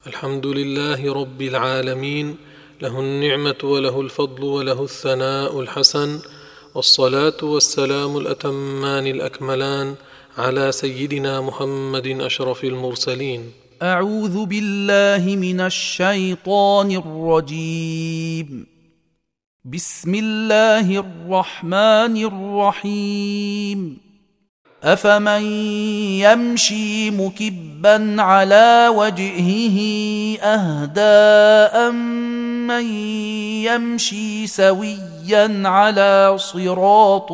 الحمد لله رب العالمين، له النعمة وله الفضل وله الثناء الحسن، والصلاة والسلام الأتمان الأكملان على سيدنا محمد أشرف المرسلين. أعوذ بالله من الشيطان الرجيم. بسم الله الرحمن الرحيم. أفمن يمشي مكبا على وجهه أهدى أمن يمشي سويا على صراط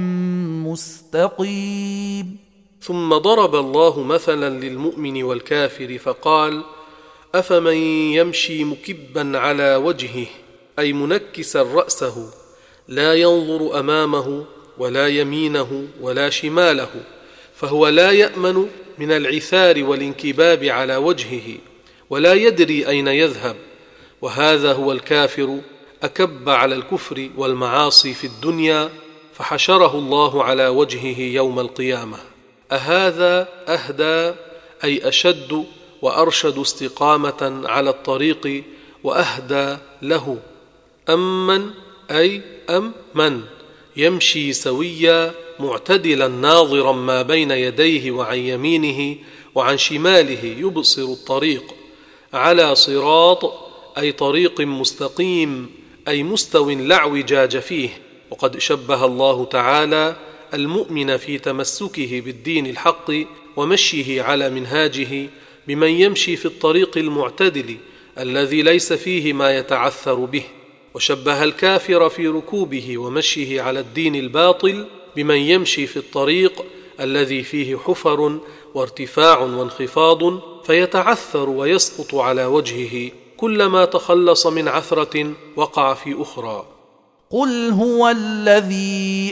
مستقيم. ثم ضرب الله مثلا للمؤمن والكافر فقال: أفمن يمشي مكبا على وجهه، أي منكسا رأسه، لا ينظر أمامه ولا يمينه ولا شماله، فهو لا يأمن من العثار والانكباب على وجهه، ولا يدري أين يذهب. وهذا هو الكافر، أكب على الكفر والمعاصي في الدنيا، فحشره الله على وجهه يوم القيامة. أهذا أهدى، أي أشد وأرشد استقامة على الطريق وأهدى له. أمن، أي من يمشي سويا معتدلا ناظرا ما بين يديه وعن يمينه وعن شماله يبصر الطريق. على صراط، أي طريق مستقيم، أي مستو لا اعوجاج فيه. وقد شبه الله تعالى المؤمن في تمسكه بالدين الحق ومشيه على منهاجه بمن يمشي في الطريق المعتدل الذي ليس فيه ما يتعثر به، وشبه الكافر في ركوبه ومشيه على الدين الباطل بمن يمشي في الطريق الذي فيه حفر وارتفاع وانخفاض، فيتعثر ويسقط على وجهه، كلما تخلص من عثرة وقع في أخرى. قل هو الذي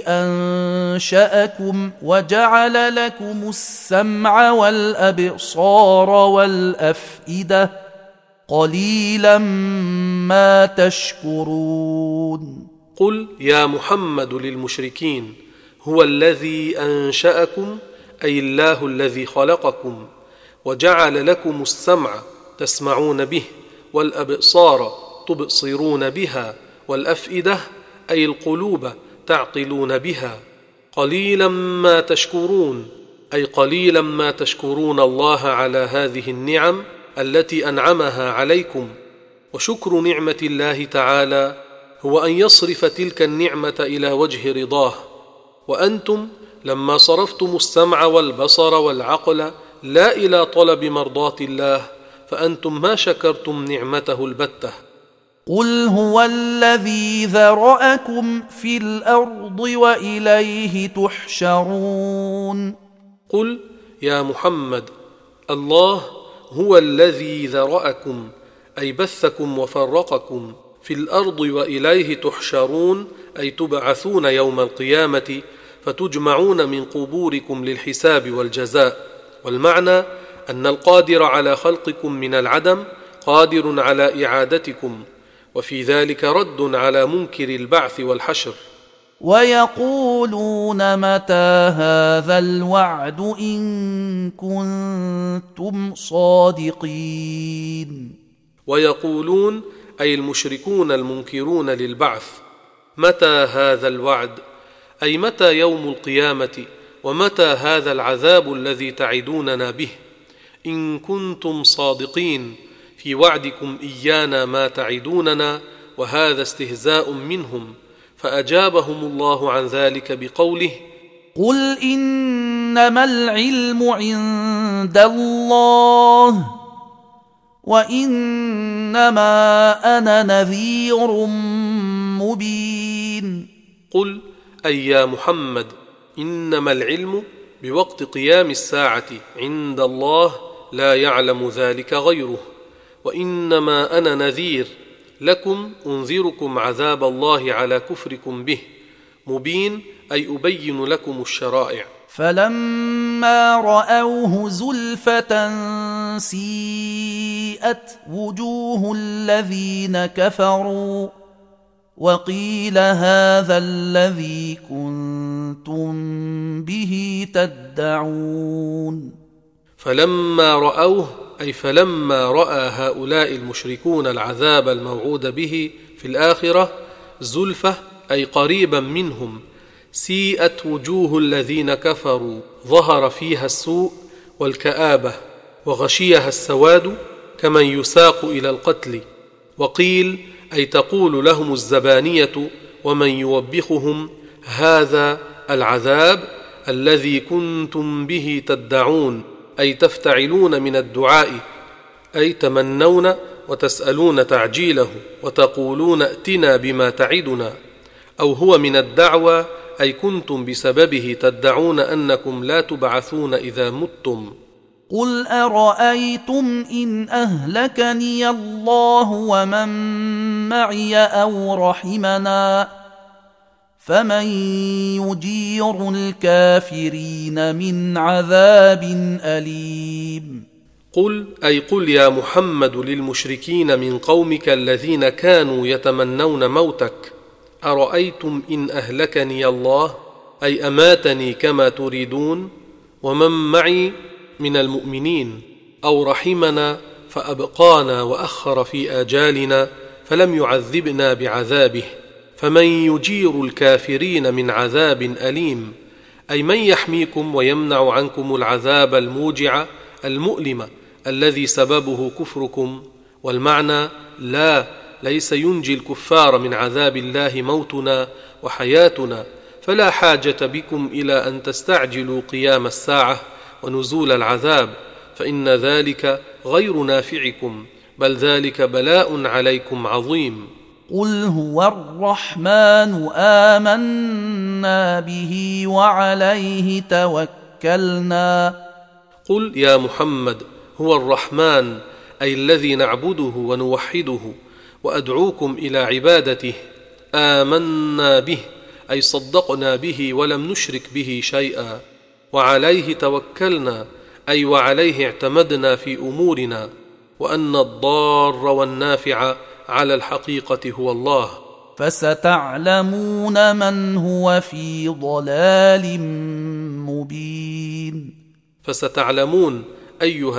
أنشأكم وجعل لكم السمع والأبصار والأفئدة، قليلا ما تشكرون. قل يا محمد للمشركين: هو الذي أنشأكم، أي الله الذي خلقكم، وجعل لكم السمع تسمعون به، والأبصار تبصرون بها، والأفئدة أي القلوب تعقلون بها. قليلا ما تشكرون، أي قليلا ما تشكرون الله على هذه النعم التي أنعمها عليكم. وشكر نعمة الله تعالى هو أن يصرف تلك النعمة إلى وجه رضاه، وأنتم لما صرفتم السمع والبصر والعقل لا إلى طلب مرضاة الله، فأنتم ما شكرتم نعمته البتة. قل هو الذي ذرأكم في الأرض وإليه تحشرون. قل يا محمد: الله هو الذي ذرأكم، أي بثكم وفرقكم في الأرض، وإليه تحشرون، أي تبعثون يوم القيامة فتجمعون من قبوركم للحساب والجزاء. والمعنى أن القادر على خلقكم من العدم قادر على إعادتكم، وفي ذلك رد على منكر البعث والحشر. ويقولون متى هذا الوعد إن كنتم صادقين. ويقولون، أي المشركون المنكرون للبعث: متى هذا الوعد، أي متى يوم القيامة، ومتى هذا العذاب الذي تعدوننا به، إن كنتم صادقين في وعدكم إيانا ما تعدوننا. وهذا استهزاء منهم، فأجابهم الله عن ذلك بقوله: قل إنما العلم عند الله وإنما أنا نذير مبين. قل أي يا محمد: إنما العلم بوقت قيام الساعة عند الله، لا يعلم ذلك غيره، وإنما أنا نذير لكم، أنذركم عذاب الله على كفركم به، مبين، أي أبين لكم الشرائع. فلما رأوه زلفة سيئت وجوه الذين كفروا وقيل هذا الذي كنتم به تدعون. فلما رأوه، أي فلما رأى هؤلاء المشركون العذاب الموعود به في الآخرة زلفة أي قريبا منهم، سيئت وجوه الذين كفروا، ظهر فيها السوء والكآبة، وغشيها السواد كمن يساق إلى القتل. وقيل أي تقول لهم الزبانية ومن يوبخهم: هذا العذاب الذي كنتم به تدعون، أي تفتعلون من الدعاء، أي تمنون وتسألون تعجيله، وتقولون ائتنا بما تعدنا، أو هو من الدعوى أي كنتم بسببه تدعون أنكم لا تبعثون إذا متم. قل أرأيتم إن أهلكني الله ومن معي أو رحمنا فمن يجير الكافرين من عذاب أليم. قل أي قل يا محمد للمشركين من قومك الذين كانوا يتمنون موتك: أرأيتم إن أهلكني الله، أي أماتني كما تريدون، ومن معي من المؤمنين، أو رحمنا فأبقانا وأخر في آجالنا فلم يعذبنا بعذابه، فمن يجير الكافرين من عذاب أليم، أي من يحميكم ويمنع عنكم العذاب الموجع المؤلم الذي سببه كفركم. والمعنى: لا، ليس ينجي الكفار من عذاب الله موتنا وحياتنا، فلا حاجة بكم إلى أن تستعجلوا قيام الساعة ونزول العذاب، فإن ذلك غير نافعكم، بل ذلك بلاء عليكم عظيم. قل هو الرحمن آمنا به وعليه توكلنا. قل يا محمد هو الرحمن، أي الذي نعبده ونوحده وأدعوكم إلى عبادته. آمنا به أي صدقنا به ولم نشرك به شيئا. وعليه توكلنا أي وعليه اعتمدنا في أمورنا، وأن الضار والنافع على الحقيقة هو الله. فستعلمون من هو في ضلال مبين. فستعلمون أيها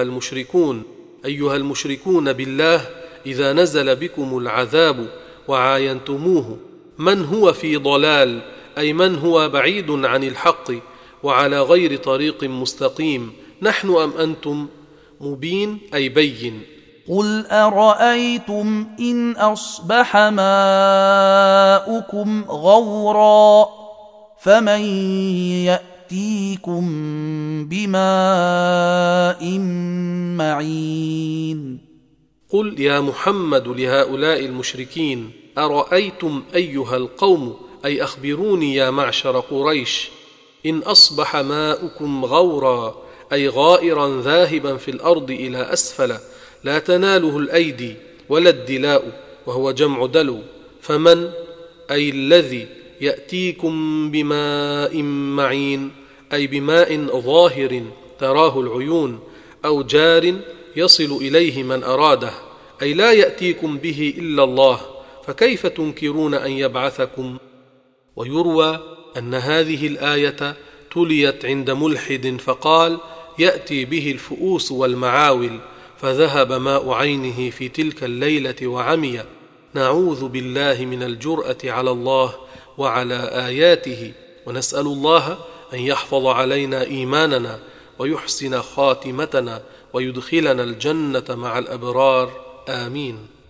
المشركون بالله إذا نزل بكم العذاب وعاينتموه، من هو في ضلال، أي من هو بعيد عن الحق وعلى غير طريق مستقيم، نحن أم أنتم؟ مبين أي بين. قل أرأيتم إن أصبح ماؤكم غورا فمن يأتيكم بماء معين. قل يا محمد لهؤلاء المشركين: أرأيتم أيها القوم، أي أخبروني يا معشر قريش، إن أصبح ماؤكم غورا، أي غائرا ذاهبا في الأرض إلى أسفل، لا تناله الأيدي ولا الدلاء، وهو جمع دلو، فمن أي الذي يأتيكم بماء معين، أي بماء ظاهر تراه العيون، أو جار يصل إليه من أراده، أي لا يأتيكم به إلا الله، فكيف تنكرون أن يبعثكم؟ ويروى أن هذه الآية تليت عند ملحد فقال: يأتي به الفؤوس والمعاول، فذهب ماء عينه في تلك الليلة وعمي. نعوذ بالله من الجرأة على الله وعلى آياته، ونسأل الله أن يحفظ علينا إيماننا ويحسن خاتمتنا ويدخلنا الجنة مع الأبرار، آمين.